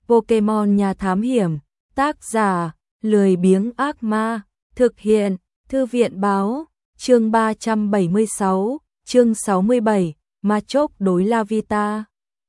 Pokemon nhà thám hiểm, tác giả, lười biếng ác ma, thực hiện, thư viện báo, chương 376, chương 67, Machop đối Lavita.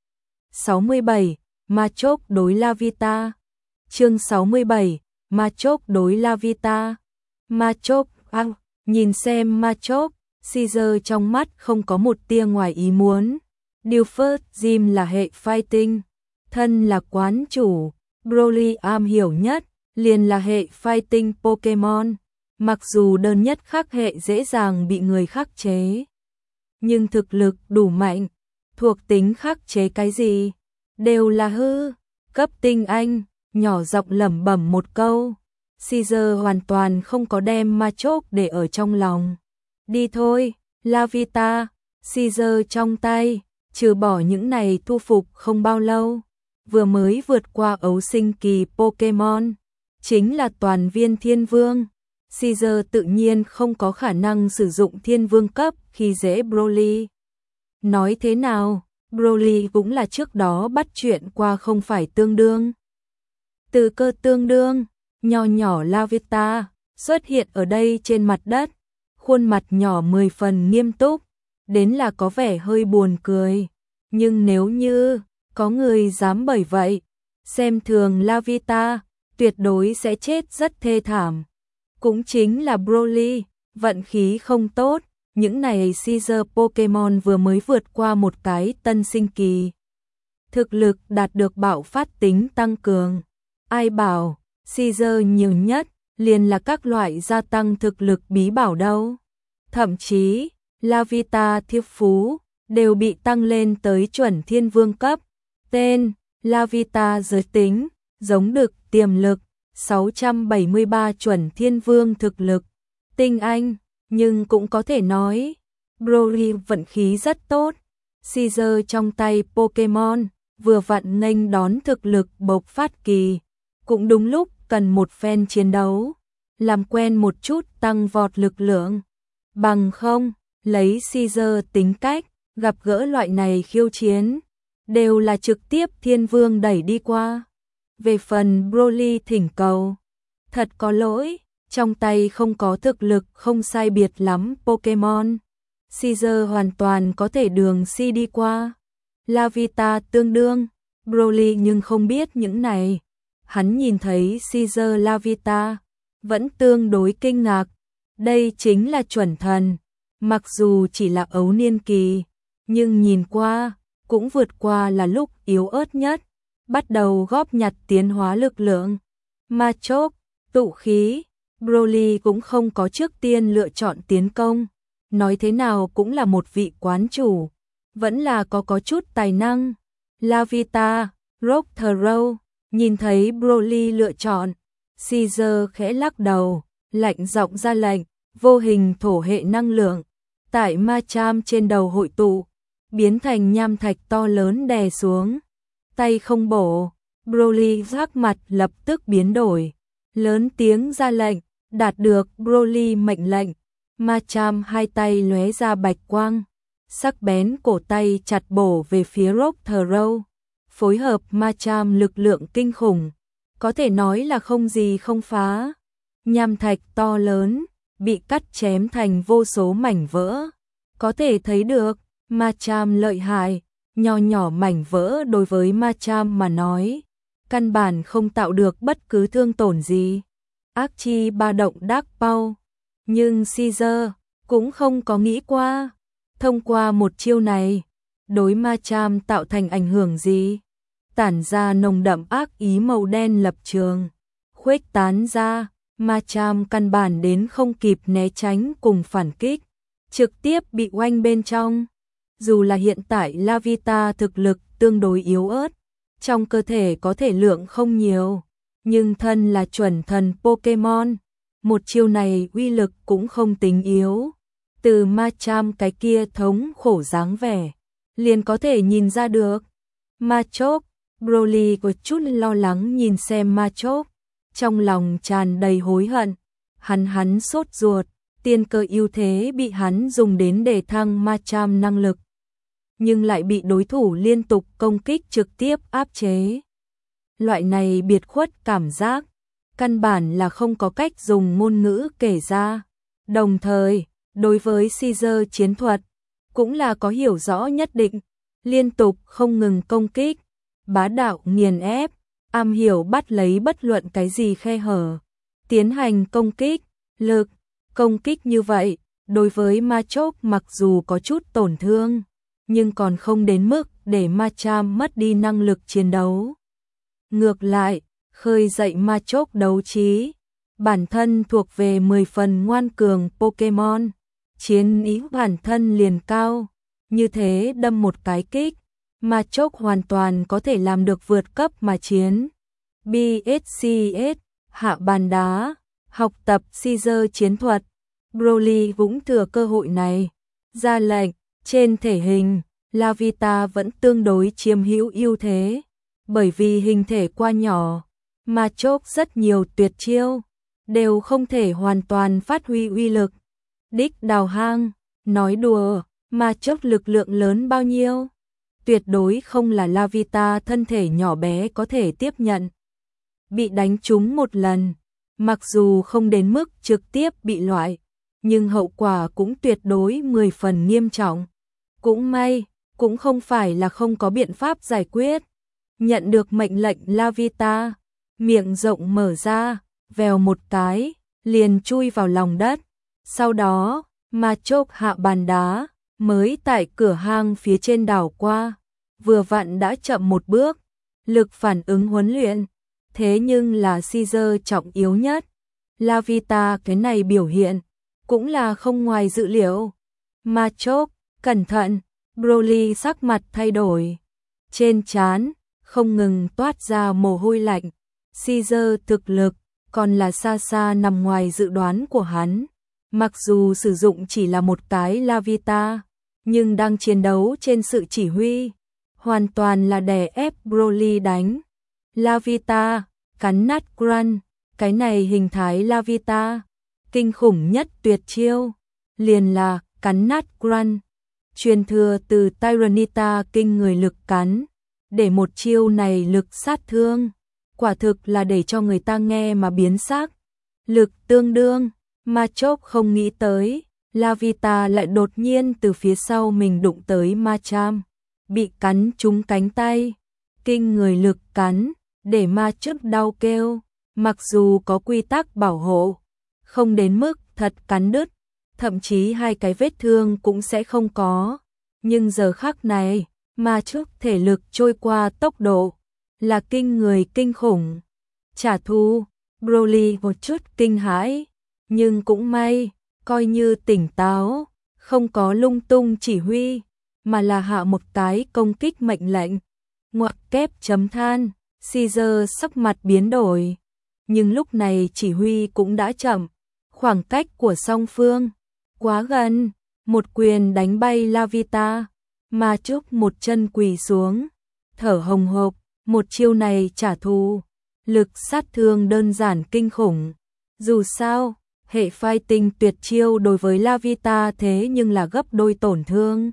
67, Machop đối Lavita. Chương 67, Machop đối Lavita. Machop, nhìn xem Machop, Caesar trong mắt không có một tia ngoài ý muốn. Dilfert Jim là hệ fighting, thân là quán chủ, Broly am hiểu nhất, liền là hệ fighting Pokemon. Mặc dù đơn nhất khắc hệ dễ dàng bị người khắc chế, nhưng thực lực đủ mạnh, thuộc tính khắc chế cái gì đều là hư. Cấp tinh anh, nhỏ giọng lẩm bẩm một câu. Caesar hoàn toàn không có đem Machop để ở trong lòng. Đi thôi, Lavita. Caesar trong tay, trừ bỏ những này thu phục không bao lâu, vừa mới vượt qua ấu sinh kỳ Pokemon, chính là toàn viên thiên vương. Caesar tự nhiên không có khả năng sử dụng thiên vương cấp khi dễ Broly. Nói thế nào, Broly cũng là trước đó bắt chuyện qua không phải tương đương. Từ cơ tương đương, nho nhỏ Lavita xuất hiện ở đây trên mặt đất, khuôn mặt nhỏ 10 phần nghiêm túc, đến là có vẻ hơi buồn cười. Nhưng nếu như có người dám bởi vậy xem thường Lavita, tuyệt đối sẽ chết rất thê thảm. Cũng chính là Broly, vận khí không tốt, những này Caesar Pokemon vừa mới vượt qua một cái tân sinh kỳ. Thực lực đạt được bạo phát tính tăng cường. Ai bảo, Caesar nhiều nhất, liền là các loại gia tăng thực lực bí bảo đâu. Thậm chí, Lavita thiếp phú, đều bị tăng lên tới chuẩn thiên vương cấp. Tên, Lavita giới tính, giống đực tiềm lực, 673 chuẩn thiên vương thực lực, tinh anh, nhưng cũng có thể nói, Broly vận khí rất tốt. Caesar trong tay Pokemon, vừa vặn nghênh đón thực lực bộc phát kỳ, cũng đúng lúc cần một phen chiến đấu, làm quen một chút tăng vọt lực lượng. Bằng không, lấy Caesar tính cách, gặp gỡ loại này khiêu chiến, đều là trực tiếp thiên vương đẩy đi qua. Về phần Broly thỉnh cầu, thật có lỗi, trong tay không có thực lực không sai biệt lắm Pokemon. Caesar hoàn toàn có thể đường si đi qua. Lavita tương đương, Broly nhưng không biết những này. Hắn nhìn thấy Caesar Lavita, vẫn tương đối kinh ngạc. Đây chính là chuẩn thần, mặc dù chỉ là ấu niên kỳ, nhưng nhìn qua, cũng vượt qua là lúc yếu ớt nhất, bắt đầu góp nhặt tiến hóa lực lượng. Machop, tụ khí, Broly cũng không có trước tiên lựa chọn tiến công, nói thế nào cũng là một vị quán chủ, vẫn là có chút tài năng. Lavita, Rock Throw, nhìn thấy Broly lựa chọn, Caesar khẽ lắc đầu, lạnh giọng ra lệnh, vô hình thổ hệ năng lượng, tại Machamp trên đầu hội tụ, biến thành nham thạch to lớn đè xuống. Tay không bổ, Broly sắc mặt lập tức biến đổi, lớn tiếng ra lệnh, đạt được Broly mệnh lệnh. Machamp hai tay lóe ra bạch quang, sắc bén cổ tay chặt bổ về phía Rock Throw, phối hợp Machamp lực lượng kinh khủng, có thể nói là không gì không phá. Nham thạch to lớn, bị cắt chém thành vô số mảnh vỡ, có thể thấy được, Machamp lợi hại, nho nhỏ mảnh vỡ đối với Machamp mà nói, căn bản không tạo được bất cứ thương tổn gì. Ác chi ba động Dark Paw, nhưng Caesar cũng không có nghĩ qua, thông qua một chiêu này, đối Machamp tạo thành ảnh hưởng gì. Tản ra nồng đậm ác ý màu đen lập trường, khuếch tán ra, Machamp căn bản đến không kịp né tránh cùng phản kích, trực tiếp bị oanh bên trong. Dù là hiện tại Lavita thực lực tương đối yếu ớt, trong cơ thể có thể lượng không nhiều, nhưng thân là chuẩn thần Pokemon, một chiêu này uy lực cũng không tính yếu. Từ Machamp cái kia thống khổ dáng vẻ, liền có thể nhìn ra được. Machop, Broly có chút lo lắng nhìn xem Machop, trong lòng tràn đầy hối hận. Hắn sốt ruột, tiên cơ ưu thế bị hắn dùng đến để thăng Machamp năng lực, nhưng lại bị đối thủ liên tục công kích trực tiếp áp chế. loại này biệt khuất cảm giác, căn bản là không có cách dùng ngôn ngữ kể ra. Đồng thời, đối với Caesar chiến thuật, cũng là có hiểu rõ nhất định, liên tục không ngừng công kích, bá đạo nghiền ép, am hiểu bắt lấy bất luận cái gì khe hở, tiến hành công kích, lực, công kích như vậy, đối với Machop mặc dù có chút tổn thương, nhưng còn không đến mức để Machamp mất đi năng lực chiến đấu. Ngược lại, khơi dậy Machop đấu trí, bản thân thuộc về 10 phần ngoan cường Pokemon, chiến ý bản thân liền cao, như thế đâm một cái kích, Machop hoàn toàn có thể làm được vượt cấp mà chiến. BSCS, hạ bàn đá, học tập Caesar chiến thuật, Broly cũng thừa cơ hội này, ra lệnh, trên thể hình, Lavita vẫn tương đối chiếm hữu ưu thế, bởi vì hình thể quá nhỏ, Machop rất nhiều tuyệt chiêu, đều không thể hoàn toàn phát huy uy lực. Đích đào hang, nói đùa, Machop lực lượng lớn bao nhiêu? Tuyệt đối không là Lavita thân thể nhỏ bé có thể tiếp nhận. Bị đánh trúng một lần, mặc dù không đến mức trực tiếp bị loại, nhưng hậu quả cũng tuyệt đối 10 phần nghiêm trọng. Cũng may, cũng không phải là không có biện pháp giải quyết. Nhận được mệnh lệnh Lavita, miệng rộng mở ra, vèo một cái, liền chui vào lòng đất. Sau đó, Machop hạ bàn đá, mới tại cửa hang phía trên đảo qua, vừa vặn đã chậm một bước, lực phản ứng huấn luyện, thế nhưng là Caesar trọng yếu nhất. Lavita cái này biểu hiện, cũng là không ngoài dự liệu. Machop, cẩn thận, Broly sắc mặt thay đổi, trên trán không ngừng toát ra mồ hôi lạnh. Caesar thực lực còn là xa xa nằm ngoài dự đoán của hắn. Mặc dù sử dụng chỉ là một cái Lavita, nhưng đang chiến đấu trên sự chỉ huy, hoàn toàn là đè ép Broly đánh. Lavita, cắn nát Grunt, cái này hình thái Lavita, kinh khủng nhất tuyệt chiêu, liền là cắn nát Grunt, truyền thừa từ Tyranitar kinh người lực cắn, để một chiêu này lực sát thương, quả thực là để cho người ta nghe mà biến sắc. Lực tương đương, Machop không nghĩ tới, Lavita lại đột nhiên từ phía sau mình đụng tới Machamp, bị cắn trúng cánh tay, kinh người lực cắn, để Machop đau kêu, mặc dù có quy tắc bảo hộ, không đến mức thật cắn đứt, thậm chí hai cái vết thương cũng sẽ không có, nhưng giờ khắc này, Machop thể lực trôi qua tốc độ, là kinh người kinh khủng. Trả thù, Broly một chút kinh hãi, nhưng cũng may, coi như tỉnh táo, không có lung tung chỉ huy, mà là hạ một cái công kích mệnh lệnh. Ngoặc kép chấm than, Caesar sắc mặt biến đổi, nhưng lúc này chỉ huy cũng đã chậm, khoảng cách của song phương quá gần, một quyền đánh bay Lavita, Machop một chân quỳ xuống, thở hồng hộc, một chiêu này trả thù, lực sát thương đơn giản kinh khủng. Dù sao, hệ fighting tuyệt chiêu đối với Lavita thế nhưng là gấp đôi tổn thương.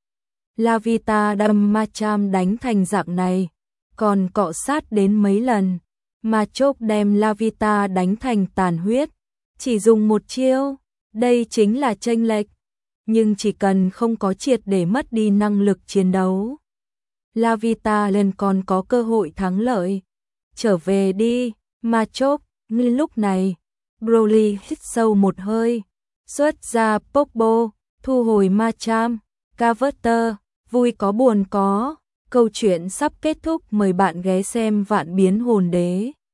Lavita đâm Machamp đánh thành dạng này, còn cọ sát đến mấy lần, Machop đem Lavita đánh thành tàn huyết, chỉ dùng một chiêu, đây chính là chênh lệch, nhưng chỉ cần không có triệt để mất đi năng lực chiến đấu, Lavita lên còn có cơ hội thắng lợi. Trở về đi, Machop. Ngay lúc này, Broly hít sâu một hơi, xuất ra Pokeball, thu hồi Machamp, Carver, vui có buồn có, câu chuyện sắp kết thúc, mời bạn ghé xem Vạn Biến Hồn Đế.